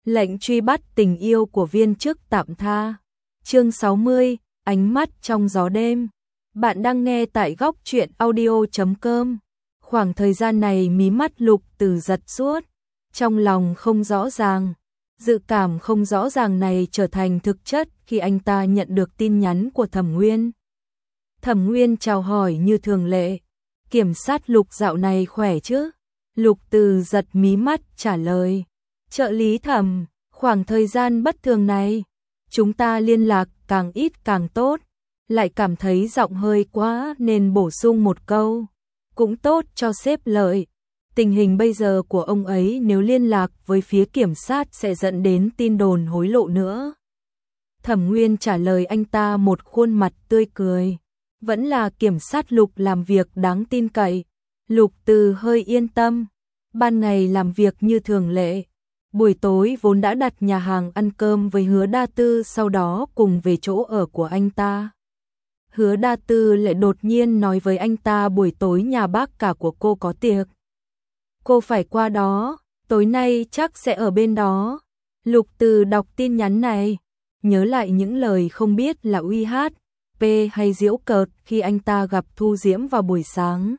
Lệnh truy bắt tình yêu của viên chức tạm tha. Chương 60, ánh mắt trong gió đêm. Bạn đang nghe tại góc truyện audio.com. Khoảng thời gian này mí mắt Lục Từ giật suốt, trong lòng không rõ ràng. Dự cảm không rõ ràng này trở thành thực chất khi anh ta nhận được tin nhắn của Thẩm Nguyên. Thẩm Nguyên chào hỏi như thường lệ. Kiểm sát Lục dạo này khỏe chứ? Lục Từ giật mí mắt trả lời. Trợ lý Thẩm, khoảng thời gian bất thường này, chúng ta liên lạc càng ít càng tốt. Lại cảm thấy giọng hơi quá nên bổ sung một câu. Cũng tốt cho sếp lợi. Tình hình bây giờ của ông ấy nếu liên lạc với phía kiểm sát sẽ dẫn đến tin đồn hối lộ nữa. Thẩm Nguyên trả lời anh ta một khuôn mặt tươi cười. Vẫn là kiểm sát Lục làm việc đáng tin cậy. Lục Từ hơi yên tâm. Ban ngày làm việc như thường lệ. Buổi tối vốn đã đặt nhà hàng ăn cơm với Hứa Đa Tư, sau đó cùng về chỗ ở của anh ta. Hứa Đa Tư lại đột nhiên nói với anh ta buổi tối nhà bác cả của cô có tiệc. Cô phải qua đó, tối nay chắc sẽ ở bên đó. Lục Từ đọc tin nhắn này, nhớ lại những lời không biết là uy hát, p hay giễu cợt khi anh ta gặp Thu Diễm vào buổi sáng.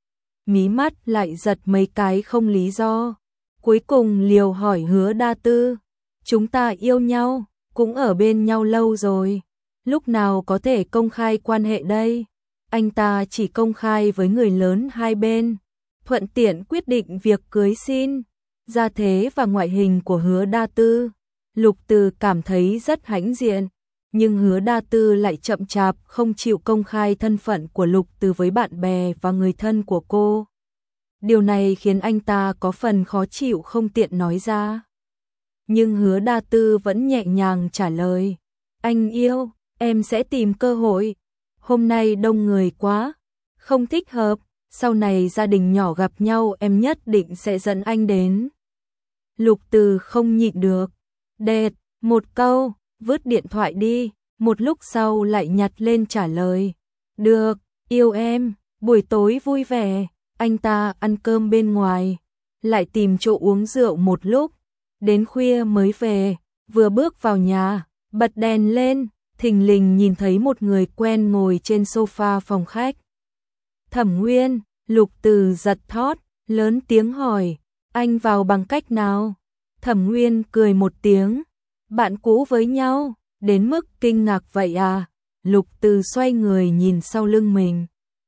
Mí mắt lại giật mấy cái không lý do. Cuối cùng liều hỏi Hứa Đa Tư, chúng ta yêu nhau, cũng ở bên nhau lâu rồi. Lúc nào có thể công khai quan hệ đây? Anh ta chỉ công khai với người lớn hai bên, thuận tiện quyết định việc cưới xin. Gia thế và ngoại hình của Hứa Đa Tư, Lục Từ cảm thấy rất hãnh diện, nhưng Hứa Đa Tư lại chậm chạp không chịu công khai thân phận của Lục Từ với bạn bè và người thân của cô. Điều này khiến anh ta có phần khó chịu không tiện nói ra. Nhưng Hứa Đa Tư vẫn nhẹ nhàng trả lời, anh yêu, em sẽ tìm cơ hội. Hôm nay đông người quá, không thích hợp, sau này gia đình nhỏ gặp nhau em nhất định sẽ dẫn anh đến. Lục Từ không nhịn được, đệt, một câu, vứt điện thoại đi, một lúc sau lại nhặt lên trả lời. Được, yêu em, buổi tối vui vẻ. Anh ta ăn cơm bên ngoài, lại tìm chỗ uống rượu một lúc, đến khuya mới về, vừa bước vào nhà, bật đèn lên, thình lình nhìn thấy một người quen ngồi trên sofa phòng khách. Thẩm Nguyên, Lục Từ giật thót, lớn tiếng hỏi, anh vào bằng cách nào? Thẩm Nguyên cười một tiếng, bạn cũ với nhau, đến mức kinh ngạc vậy à? Lục Từ xoay người nhìn sau lưng mình,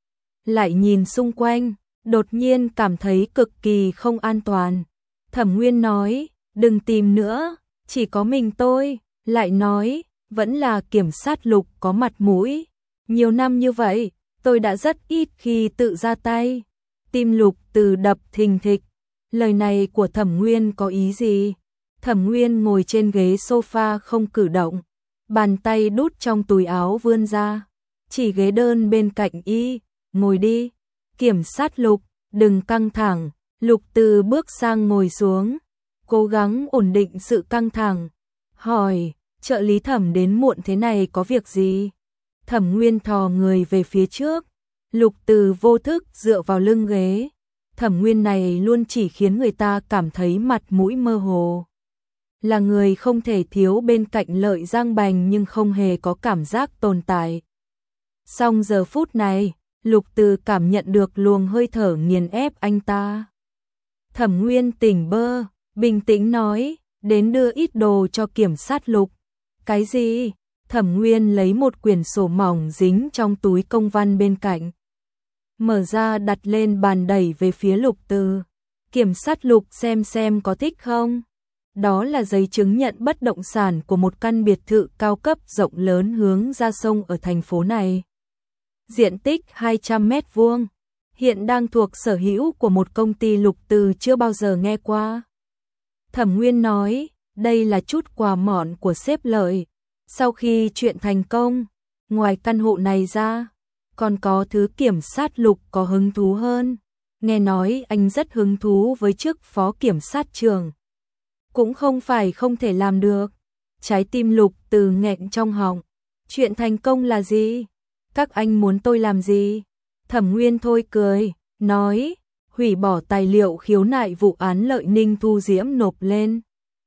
lại nhìn xung quanh. Đột nhiên cảm thấy cực kỳ không an toàn. Thẩm Nguyên nói, đừng tìm nữa, chỉ có mình tôi. Lại nói, vẫn là kiểm sát Lục có mặt mũi. Nhiều năm như vậy, tôi đã rất ít khi tự ra tay. Tim Lục Từ đập thình thịch. Lời này của Thẩm Nguyên có ý gì? Thẩm Nguyên ngồi trên ghế sofa không cử động. Bàn tay đút trong túi áo vươn ra. Chỉ ghế đơn bên cạnh y, ngồi đi. Kiểm sát Lục, đừng căng thẳng. Lục Từ bước sang ngồi xuống, cố gắng ổn định sự căng thẳng. Hỏi, trợ lý Thẩm đến muộn thế này có việc gì? Thẩm Nguyên thò người về phía trước. Lục Từ vô thức dựa vào lưng ghế. Thẩm Nguyên này luôn chỉ khiến người ta cảm thấy mặt mũi mơ hồ. Là người không thể thiếu bên cạnh Lợi Giang Bành nhưng không hề có cảm giác tồn tại. Song giờ phút này, Lục Từ cảm nhận được luồng hơi thở nghiền ép anh ta. Thẩm Nguyên tỉnh bơ, bình tĩnh nói, đến đưa ít đồ cho kiểm sát Lục. Cái gì? Thẩm Nguyên lấy một quyển sổ mỏng dính trong túi công văn bên cạnh. Mở ra đặt lên bàn đẩy về phía Lục Từ. Kiểm sát Lục xem có thích không? Đó là giấy chứng nhận bất động sản của một căn biệt thự cao cấp rộng lớn hướng ra sông ở thành phố này. Diện tích 200 mét vuông, hiện đang thuộc sở hữu của một công ty Lục Từ chưa bao giờ nghe qua. Thẩm Nguyên nói, đây là chút quà mọn của sếp Lợi. Sau khi chuyện thành công, ngoài căn hộ này ra, còn có thứ kiểm sát Lục có hứng thú hơn. Nghe nói anh rất hứng thú với chức phó kiểm sát trưởng. Cũng không phải không thể làm được. Trái tim Lục Từ nghẹn trong họng. Chuyện thành công là gì? Các anh muốn tôi làm gì? Thẩm Nguyên thôi cười, nói, hủy bỏ tài liệu khiếu nại vụ án Lợi Ninh Thu Diễm nộp lên.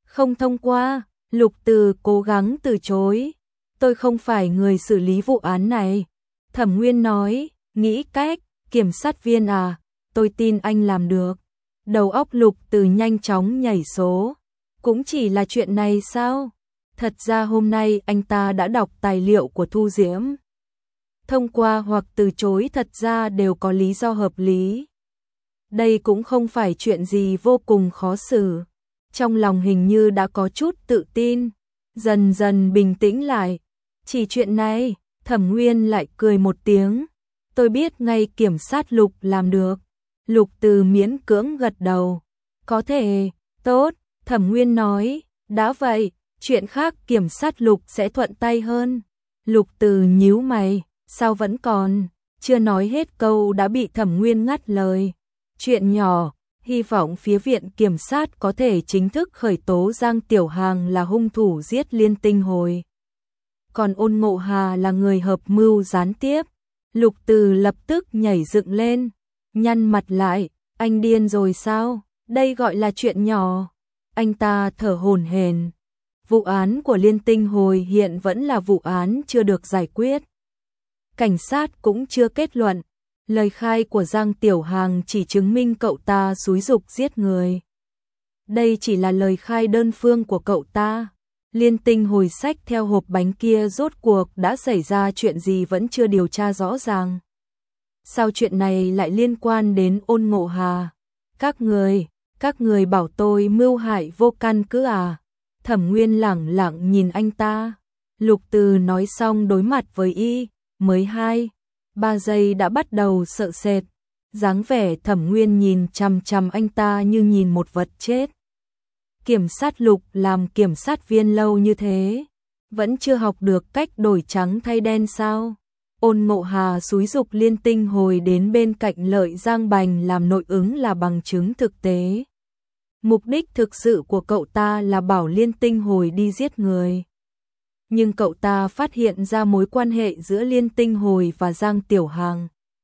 Không thông qua, Lục Từ cố gắng từ chối. Tôi không phải người xử lý vụ án này. Thẩm Nguyên nói, nghĩ cách, kiểm sát viên à, tôi tin anh làm được. Đầu óc Lục Từ nhanh chóng nhảy số. Cũng chỉ là chuyện này sao? Thật ra hôm nay anh ta đã đọc tài liệu của Thu Diễm. Thông qua hoặc từ chối thật ra đều có lý do hợp lý. Đây cũng không phải chuyện gì vô cùng khó xử. Trong lòng hình như đã có chút tự tin, dần dần bình tĩnh lại. Chỉ chuyện này, Thẩm Nguyên lại cười một tiếng. Tôi biết ngay kiểm sát Lục làm được. Lục Từ miễn cưỡng gật đầu. Có thể, tốt, Thẩm Nguyên nói, đã vậy, chuyện khác kiểm sát Lục sẽ thuận tay hơn. Lục Từ nhíu mày, sao vẫn còn, chưa nói hết câu đã bị Thẩm Nguyên ngắt lời. Chuyện nhỏ, hy vọng phía viện kiểm sát có thể chính thức khởi tố Giang Tiểu Hàng là hung thủ giết Liên Tinh Hồi. Còn Ôn Ngộ Hà là người hợp mưu gián tiếp. Lục Từ lập tức nhảy dựng lên, nhăn mặt lại, anh điên rồi sao? Đây gọi là chuyện nhỏ. Anh ta thở hổn hển. Vụ án của Liên Tinh Hồi hiện vẫn là vụ án chưa được giải quyết. Cảnh sát cũng chưa kết luận. Lời khai của Giang Tiểu Hàng chỉ chứng minh cậu ta xúi giục giết người. Đây chỉ là lời khai đơn phương của cậu ta. Liên Tinh Hồi xách theo hộp bánh kia rốt cuộc đã xảy ra chuyện gì vẫn chưa điều tra rõ ràng. Sao chuyện này lại liên quan đến Ôn Ngộ Hà? Các người bảo tôi mưu hại vô căn cứ à? Thẩm Nguyên lẳng lặng nhìn anh ta. Lục Từ nói xong đối mặt với y, mới 2-3 giây đã bắt đầu sợ sệt. Dáng vẻ Thẩm Nguyên nhìn chằm chằm anh ta như nhìn một vật chết. Kiểm sát Lục làm kiểm sát viên lâu như thế, vẫn chưa học được cách đổi trắng thay đen sao? Ôn Ngộ Hà xúi giục Liên Tinh Hồi đến bên cạnh Lợi Giang Bành làm nội ứng là bằng chứng thực tế. Mục đích thực sự của cậu ta là bảo Liên Tinh Hồi đi giết người. Nhưng cậu ta phát hiện ra mối quan hệ giữa Liên Tinh Hồi và Giang Tiểu Hàng.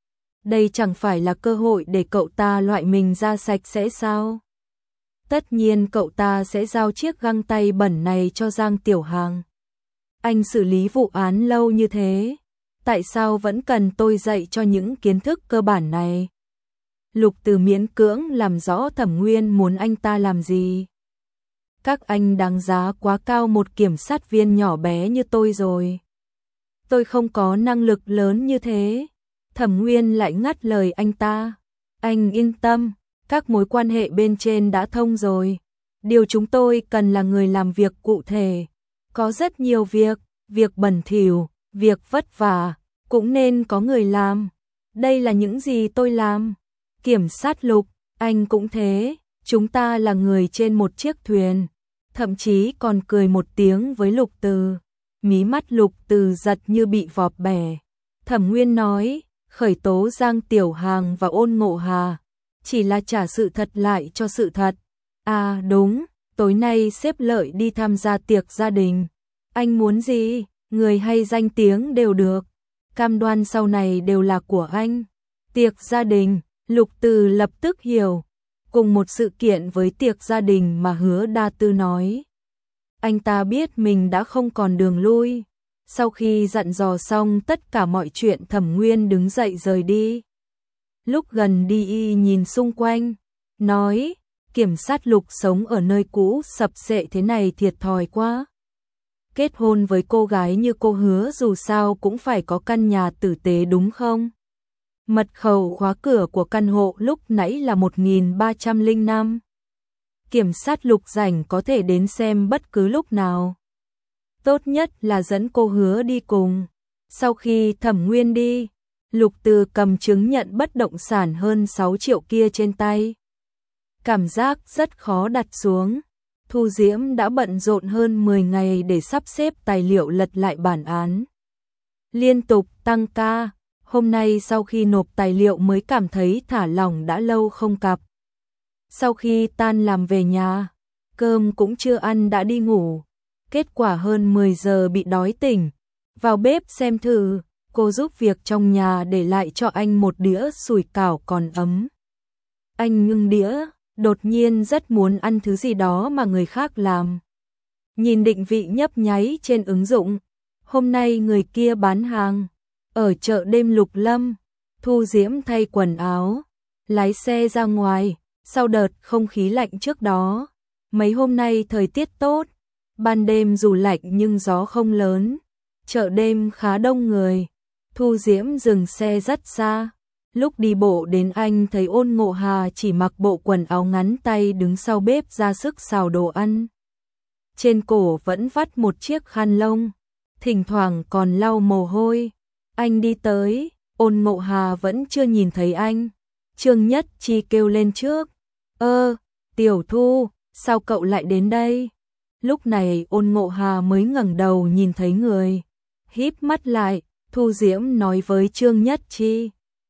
Đây chẳng phải là cơ hội để cậu ta loại mình ra sạch sẽ sao? Tất nhiên cậu ta sẽ giao chiếc găng tay bẩn này cho Giang Tiểu Hàng. Anh xử lý vụ án lâu như thế, tại sao vẫn cần tôi dạy cho những kiến thức cơ bản này? Lục Từ miễn cưỡng làm rõ Thẩm Nguyên muốn anh ta làm gì. Các anh đánh giá quá cao một kiểm sát viên nhỏ bé như tôi rồi. Tôi không có năng lực lớn như thế. Thẩm Nguyên lại ngắt lời anh ta. Anh yên tâm, các mối quan hệ bên trên đã thông rồi. Điều chúng tôi cần là người làm việc cụ thể. Có rất nhiều việc bẩn thỉu, việc vất vả, cũng nên có người làm. Đây là những gì tôi làm. Kiểm sát Lục, anh cũng thế, chúng ta là người trên một chiếc thuyền. Thậm chí còn cười một tiếng với Lục Từ. Mí mắt Lục Từ giật như bị vọt bẻ. Thẩm Nguyên nói, khởi tố Giang Tiểu Hàng và Ôn Ngộ Hà, chỉ là trả sự thật lại cho sự thật. À đúng, tối nay sếp Lợi đi tham gia tiệc gia đình. Anh muốn gì, người hay danh tiếng đều được. Cam đoan sau này đều là của anh. Tiệc gia đình, Lục Từ lập tức hiểu. Cùng một sự kiện với tiệc gia đình mà Hứa Đa Tư nói. Anh ta biết mình đã không còn đường lui. Sau khi dặn dò xong tất cả mọi chuyện, Thẩm Nguyên đứng dậy rời đi. Lúc gần đi y nhìn xung quanh, nói, kiểm sát Lục sống ở nơi cũ sập xệ thế này thiệt thòi quá. Kết hôn với cô gái như cô Hứa dù sao cũng phải có căn nhà tử tế đúng không? Mật khẩu khóa cửa của căn hộ lúc nãy là 1305. Kiểm sát Lục rảnh có thể đến xem bất cứ lúc nào. Tốt nhất là dẫn cô Hứa đi cùng. Sau khi Thẩm Nguyên đi, Lục Từ cầm chứng nhận bất động sản hơn 6 triệu kia trên tay. Cảm giác rất khó đặt xuống. Thu Diễm đã bận rộn hơn 10 ngày để sắp xếp tài liệu lật lại bản án. Liên tục tăng ca. Hôm nay sau khi nộp tài liệu mới cảm thấy thả lỏng đã lâu không cặp. Sau khi tan làm về nhà, cơm cũng chưa ăn đã đi ngủ. Kết quả hơn 10 giờ bị đói tỉnh. Vào bếp xem thử, cô giúp việc trong nhà để lại cho anh một đĩa sủi cảo còn ấm. Anh ngưng đĩa, đột nhiên rất muốn ăn thứ gì đó mà người khác làm. nhìn định vị nhấp nháy trên ứng dụng. Hôm nay người kia bán hàng ở chợ đêm Lục Lâm. Thu Diễm thay quần áo, lái xe ra ngoài, sau đợt không khí lạnh trước đó. Mấy hôm nay thời tiết tốt, ban đêm dù lạnh nhưng gió không lớn, chợ đêm khá đông người. Thu Diễm dừng xe rất xa, lúc đi bộ đến anh thấy Ôn Ngộ Hà chỉ mặc bộ quần áo ngắn tay đứng sau bếp ra sức xào đồ ăn. Trên cổ vẫn vắt một chiếc khăn lông, thỉnh thoảng còn lau mồ hôi. Anh đi tới, Ôn Ngộ Hà vẫn chưa nhìn thấy anh. Trương Nhất Chi kêu lên trước. Tiểu Thu, sao cậu lại đến đây? Lúc này Ôn Ngộ Hà mới ngẩng đầu nhìn thấy người. Híp mắt lại, Thu Diễm nói với Trương Nhất Chi.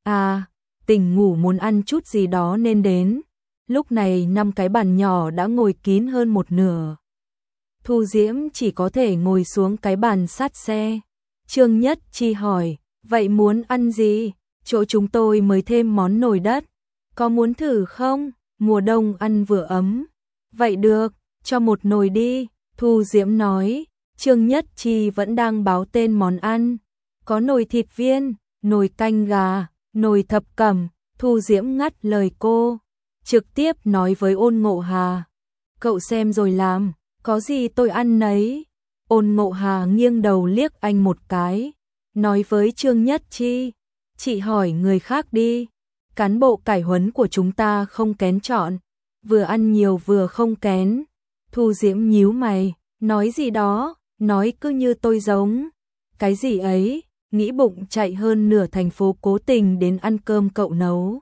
Tỉnh ngủ muốn ăn chút gì đó nên đến. Lúc này 5 cái bàn nhỏ đã ngồi kín hơn một nửa. Thu Diễm chỉ có thể ngồi xuống cái bàn sát xe. Trương Nhất Chi hỏi, vậy muốn ăn gì? Chỗ chúng tôi mới thêm món nồi đất. Có muốn thử không? Mùa đông ăn vừa ấm. Vậy được, cho một nồi đi. Thu Diễm nói. Trương Nhất Chi vẫn đang báo tên món ăn. Có nồi thịt viên, nồi canh gà, nồi thập cẩm. Thu Diễm ngắt lời cô, trực tiếp nói với Ôn Ngộ Hà. Cậu xem rồi làm, có gì tôi ăn nấy. Ôn Ngộ Hà nghiêng đầu liếc anh một cái, nói với Trương Nhất Chi. Chị hỏi người khác đi, cán bộ cải huấn của chúng ta không kén chọn, vừa ăn nhiều vừa không kén. Thu Diễm nhíu mày, nói gì đó, nói cứ như tôi giống. Cái gì ấy, nghĩ bụng chạy hơn nửa thành phố cố tình đến ăn cơm cậu nấu.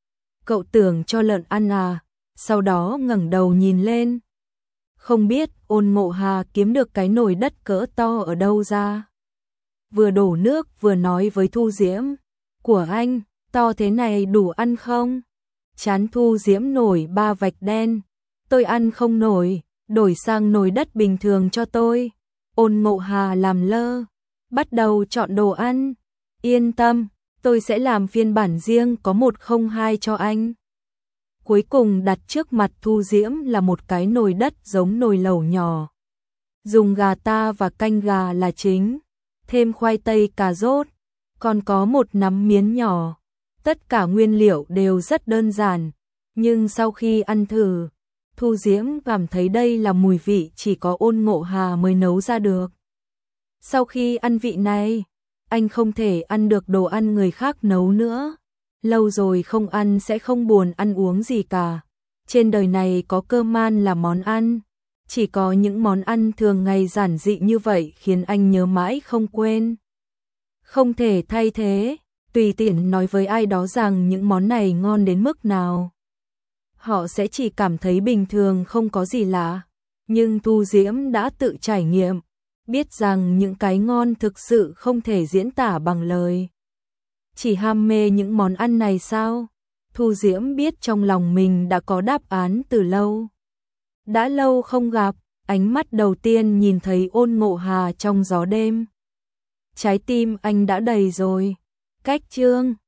Cậu tưởng cho lợn ăn à? Sau đó ngẩng đầu nhìn lên. Không biết Ôn Ngộ Hà kiếm được cái nồi đất cỡ to ở đâu ra. Vừa đổ nước vừa nói với Thu Diễm. Của anh, to thế này đủ ăn không? Chán Thu Diễm nổi 3 vạch đen. Tôi ăn không nổi, đổi sang nồi đất bình thường cho tôi. Ôn Ngộ Hà làm lơ, bắt đầu chọn đồ ăn. Yên tâm, tôi sẽ làm phiên bản riêng có 102 cho anh. Cuối cùng đặt trước mặt Thu Diễm là một cái nồi đất giống nồi lẩu nhỏ. Dùng gà ta và canh gà là chính, thêm khoai tây cà rốt, còn có một nắm miến nhỏ. Tất cả nguyên liệu đều rất đơn giản, nhưng sau khi ăn thử, Thu Diễm cảm thấy đây là mùi vị chỉ có Ôn Ngộ Hà mới nấu ra được. Sau khi ăn vị này, anh không thể ăn được đồ ăn người khác nấu nữa. Lâu rồi không ăn sẽ không buồn ăn uống gì cả. Trên đời này có cơm man là món ăn. Chỉ có những món ăn thường ngày giản dị như vậy khiến anh nhớ mãi không quên. Không thể thay thế, tùy tiện nói với ai đó rằng những món này ngon đến mức nào. Họ sẽ chỉ cảm thấy bình thường không có gì lạ. Nhưng Thu Diễm đã tự trải nghiệm, biết rằng những cái ngon thực sự không thể diễn tả bằng lời. Chỉ ham mê những món ăn này sao? Thu Diễm biết trong lòng mình đã có đáp án từ lâu. Đã lâu không gặp, ánh mắt đầu tiên nhìn thấy Ôn Ngộ Hà trong gió đêm. Trái tim anh đã đầy rồi. Cách chương